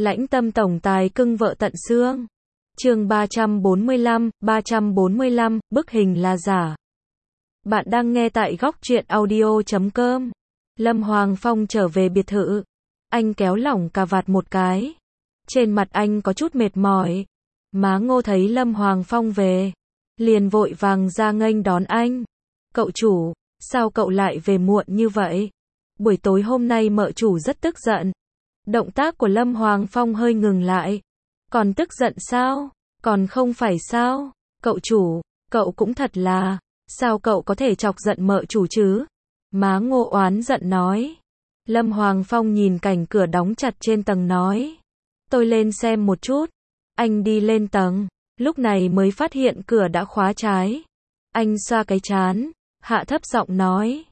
Lãnh tâm tổng tài cưng vợ tận xương. Chương 345, bức hình là giả. Bạn đang nghe tại góc truyện audio.com. Lâm Hoàng Phong trở về biệt thự. Anh kéo lỏng cà vạt một cái. Trên mặt anh có chút mệt mỏi. Má Ngô thấy Lâm Hoàng Phong về, liền vội vàng ra nghênh đón anh. Cậu chủ, sao cậu lại về muộn như vậy? Buổi tối hôm nay mợ chủ rất tức giận. Động tác của Lâm Hoàng Phong hơi ngừng lại. Còn tức giận sao? Còn không phải sao? Cậu chủ, cậu cũng thật là, sao cậu có thể chọc giận mợ chủ chứ? Má Ngô oán giận nói. Lâm Hoàng Phong nhìn cảnh cửa đóng chặt trên tầng nói. Tôi lên xem một chút. Anh đi lên tầng, lúc này mới phát hiện cửa đã khóa trái. Anh xoa cái trán, hạ thấp giọng nói.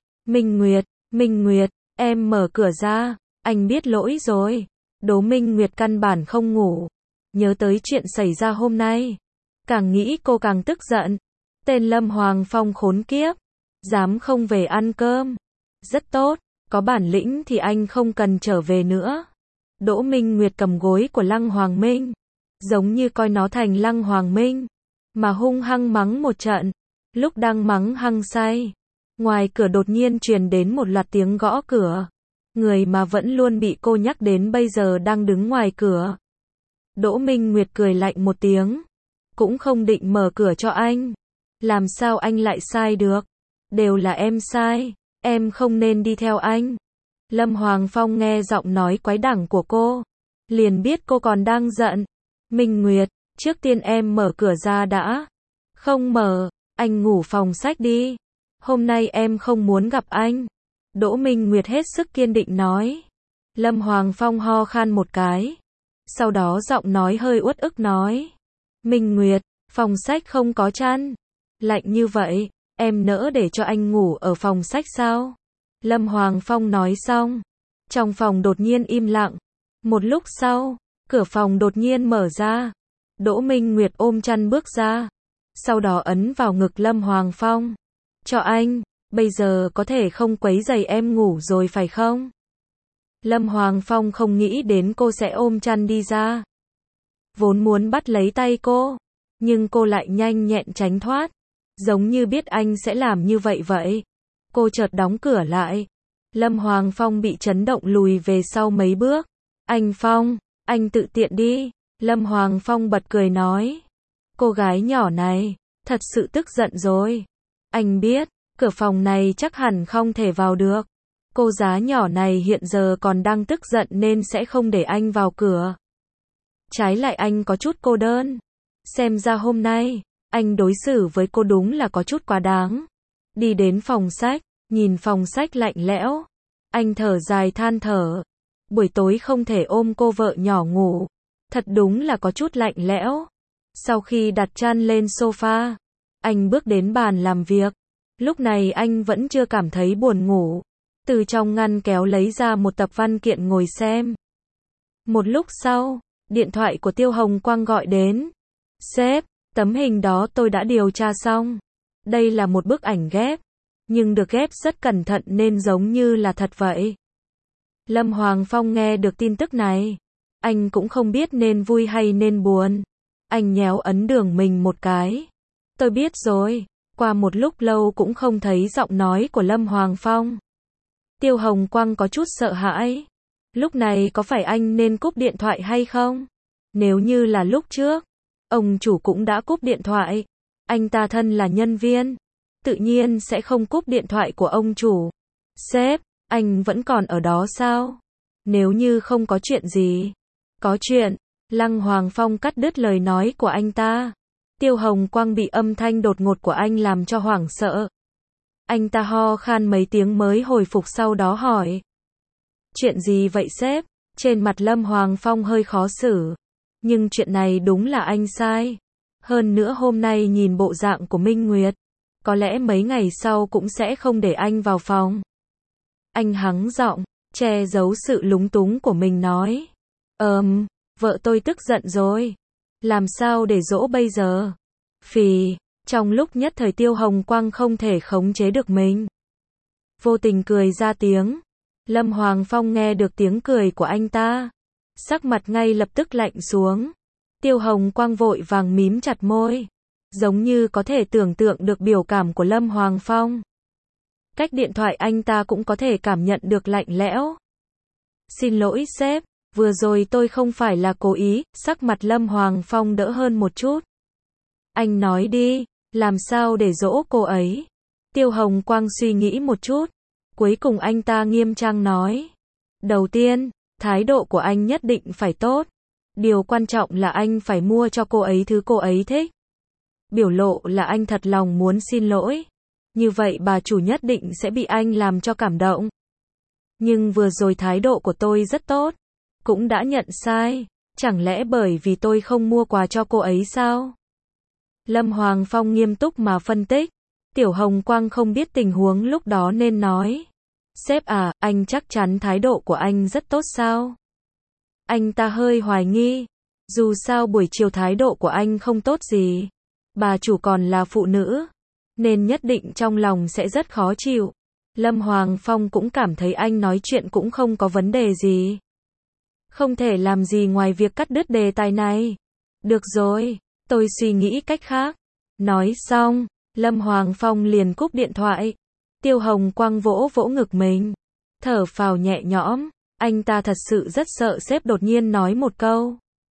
Minh Nguyệt, em mở cửa ra. Anh biết lỗi rồi. Đỗ Minh Nguyệt căn bản không ngủ. Nhớ tới chuyện xảy ra hôm nay. Càng nghĩ cô càng tức giận. Tên Lâm Hoàng Phong khốn kiếp. Dám không về ăn cơm. Rất tốt, có bản lĩnh thì anh không cần trở về nữa. Đỗ Minh Nguyệt cầm gối của Lăng Hoàng Minh. Giống như coi nó thành Lăng Hoàng Minh. Mà hung hăng mắng một trận. Lúc đang mắng hăng say. Ngoài cửa đột nhiên truyền đến một loạt tiếng gõ cửa. Người mà vẫn luôn bị cô nhắc đến bây giờ đang đứng ngoài cửa. Đỗ Minh Nguyệt cười lạnh một tiếng. Cũng không định mở cửa cho anh. Làm sao anh lại sai được? Đều là em sai. Em không nên đi theo anh. Lâm Hoàng Phong nghe giọng nói quái đản của cô. Liền biết cô còn đang giận. Minh Nguyệt, trước tiên em mở cửa ra đã. Không mở, anh ngủ phòng sách đi. Hôm nay em không muốn gặp anh. Đỗ Minh Nguyệt hết sức kiên định nói. Lâm Hoàng Phong ho khan một cái. Sau đó giọng nói hơi uất ức nói. Minh Nguyệt, phòng sách không có chăn. Lạnh như vậy, em nỡ để cho anh ngủ ở phòng sách sao? Lâm Hoàng Phong nói xong. Trong phòng đột nhiên im lặng. Một lúc sau, cửa phòng đột nhiên mở ra. Đỗ Minh Nguyệt ôm chăn bước ra. Sau đó ấn vào ngực Lâm Hoàng Phong. Cho anh, bây giờ có thể không quấy rầy em ngủ rồi phải không? Lâm Hoàng Phong không nghĩ đến cô sẽ ôm chăn đi ra. Vốn muốn bắt lấy tay cô, nhưng cô lại nhanh nhẹn tránh thoát. Giống như biết anh sẽ làm như vậy vậy. Cô chợt đóng cửa lại. Lâm Hoàng Phong bị chấn động lùi về sau mấy bước. Anh Phong, anh tự tiện đi. Lâm Hoàng Phong bật cười nói. Cô gái nhỏ này, thật sự tức giận rồi. Anh biết, cửa phòng này chắc hẳn không thể vào được. Cô giá nhỏ này hiện giờ còn đang tức giận nên sẽ không để anh vào cửa. Trái lại anh có chút cô đơn. Xem ra hôm nay, anh đối xử với cô đúng là có chút quá đáng. Đi đến phòng sách, nhìn phòng sách lạnh lẽo. Anh thở dài than thở. Buổi tối không thể ôm cô vợ nhỏ ngủ. Thật đúng là có chút lạnh lẽo. Sau khi đặt chăn lên sofa, anh bước đến bàn làm việc. Lúc này anh vẫn chưa cảm thấy buồn ngủ. Từ trong ngăn kéo lấy ra một tập văn kiện ngồi xem. Một lúc sau, điện thoại của Tiêu Hồng Quang gọi đến. Sếp, tấm hình đó tôi đã điều tra xong. Đây là một bức ảnh ghép, nhưng được ghép rất cẩn thận nên giống như là thật vậy. Lâm Hoàng Phong nghe được tin tức này. Anh cũng không biết nên vui hay nên buồn. Anh nhéo ấn đường mình một cái. Tôi biết rồi. Qua một lúc lâu cũng không thấy giọng nói của Lâm Hoàng Phong. Tiêu Hồng Quang có chút sợ hãi. Lúc này có phải anh nên cúp điện thoại hay không? Nếu như là lúc trước, ông chủ cũng đã cúp điện thoại. Anh ta thân là nhân viên, tự nhiên sẽ không cúp điện thoại của ông chủ. Sếp, anh vẫn còn ở đó sao? Nếu như không có chuyện gì. Có chuyện. Lăng Hoàng Phong cắt đứt lời nói của anh ta. Tiêu Hồng Quang bị âm thanh đột ngột của anh làm cho hoảng sợ. Anh ta ho khan mấy tiếng mới hồi phục, sau đó hỏi. Chuyện gì vậy sếp? Trên mặt Lâm Hoàng Phong hơi khó xử. Nhưng chuyện này đúng là anh sai. Hơn nữa hôm nay nhìn bộ dạng của Minh Nguyệt, có lẽ mấy ngày sau cũng sẽ không để anh vào phòng. Anh hắng giọng, che giấu sự lúng túng của mình nói. Vợ tôi tức giận rồi. Làm sao để dỗ bây giờ? Phì, trong lúc nhất thời Tiêu Hồng Quang không thể khống chế được mình. Vô tình cười ra tiếng. Lâm Hoàng Phong nghe được tiếng cười của anh ta. sắc mặt ngay lập tức lạnh xuống. Tiêu Hồng Quang vội vàng mím chặt môi, giống như có thể tưởng tượng được biểu cảm của Lâm Hoàng Phong. Cách điện thoại anh ta cũng có thể cảm nhận được lạnh lẽo. Xin lỗi sếp, vừa rồi tôi không phải là cố ý, sắc mặt Lâm Hoàng Phong đỡ hơn một chút. Anh nói đi, làm sao để dỗ cô ấy? Tiêu Hồng Quang suy nghĩ một chút, cuối cùng anh ta nghiêm trang nói. Đầu tiên, thái độ của anh nhất định phải tốt. Điều quan trọng là anh phải mua cho cô ấy thứ cô ấy thích. Biểu lộ là anh thật lòng muốn xin lỗi. Như vậy bà chủ nhất định sẽ bị anh làm cho cảm động. Nhưng vừa rồi thái độ của tôi rất tốt. Cũng đã nhận sai. Chẳng lẽ bởi vì tôi không mua quà cho cô ấy sao? Lâm Hoàng Phong nghiêm túc mà phân tích. Tiểu Hồng Quang không biết tình huống lúc đó nên nói. Sếp à, anh chắc chắn thái độ của anh rất tốt sao? Anh ta hơi hoài nghi. Dù sao buổi chiều thái độ của anh không tốt gì. Bà chủ còn là phụ nữ. Nên nhất định trong lòng sẽ rất khó chịu. Lâm Hoàng Phong cũng cảm thấy anh nói chuyện cũng không có vấn đề gì. Không thể làm gì ngoài việc cắt đứt đề tài này. Được rồi, tôi suy nghĩ cách khác. Nói xong, Lâm Hoàng Phong liền cúp điện thoại. Tiêu Hồng Quang vỗ vỗ ngực mình. Thở phào nhẹ nhõm. Anh ta thật sự rất sợ sếp đột nhiên nói một câu.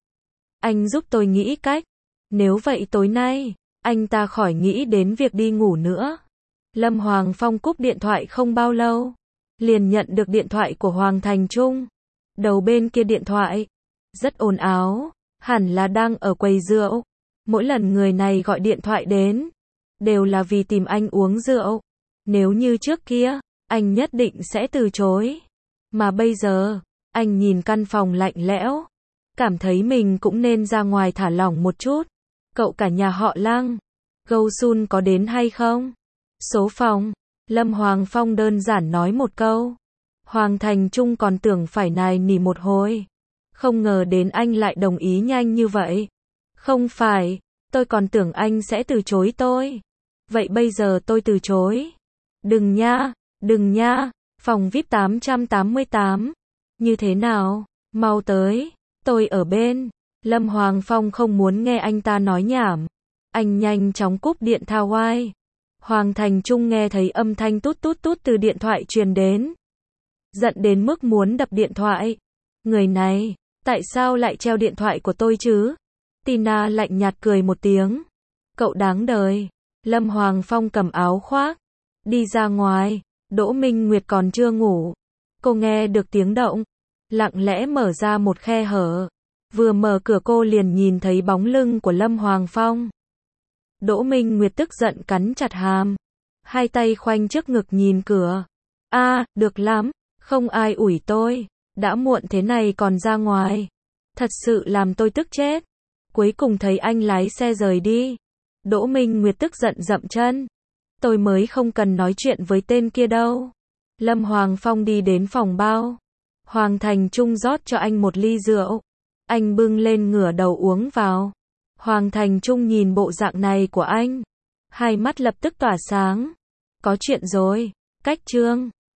Anh giúp tôi nghĩ cách. Nếu vậy tối nay, anh ta khỏi nghĩ đến việc đi ngủ nữa. Lâm Hoàng Phong cúp điện thoại không bao lâu. Liền nhận được điện thoại của Hoàng Thành Trung. Đầu bên kia điện thoại. Rất ồn ào. Hẳn là đang ở quầy rượu. Mỗi lần người này gọi điện thoại đến. Đều là vì tìm anh uống rượu. Nếu như trước kia, anh nhất định sẽ từ chối. Mà bây giờ, anh nhìn căn phòng lạnh lẽo. Cảm thấy mình cũng nên ra ngoài thả lỏng một chút. Cậu cả nhà họ Lăng. Gâu Sun có đến hay không? Số phòng. Lâm Hoàng Phong đơn giản nói một câu. Hoàng Thành Trung còn tưởng phải nài nỉ một hồi. Không ngờ đến anh lại đồng ý nhanh như vậy. Không phải, tôi còn tưởng anh sẽ từ chối tôi. Vậy bây giờ tôi từ chối. Đừng nha, đừng nha. Phòng VIP 888. Như thế nào? Mau tới. Tôi ở bên. Lâm Hoàng Phong không muốn nghe anh ta nói nhảm. Anh nhanh chóng cúp điện thao oai. Hoàng Thành Trung nghe thấy âm thanh tút tút tút từ điện thoại truyền đến. Giận đến mức muốn đập điện thoại. Người này, tại sao lại treo điện thoại của tôi chứ? Tina lạnh nhạt cười một tiếng. Cậu đáng đời. Lâm Hoàng Phong cầm áo khoác. Đi ra ngoài. Đỗ Minh Nguyệt còn chưa ngủ. Cô nghe được tiếng động. Lặng lẽ mở ra một khe hở. Vừa mở cửa cô liền nhìn thấy bóng lưng của Lâm Hoàng Phong. Đỗ Minh Nguyệt tức giận cắn chặt hàm. Hai tay khoanh trước ngực nhìn cửa. Được lắm. Không ai ủi tôi. Đã muộn thế này còn ra ngoài. Thật sự làm tôi tức chết. Cuối cùng thấy anh lái xe rời đi. Đỗ Minh Nguyệt tức giận dậm chân. Tôi mới không cần nói chuyện với tên kia đâu. Lâm Hoàng Phong đi đến phòng bao. Hoàng Thành Trung rót cho anh một ly rượu. Anh bưng lên ngửa đầu uống vào. Hoàng Thành Trung nhìn bộ dạng này của anh. Hai mắt lập tức tỏa sáng. Có chuyện rồi. Cách chương.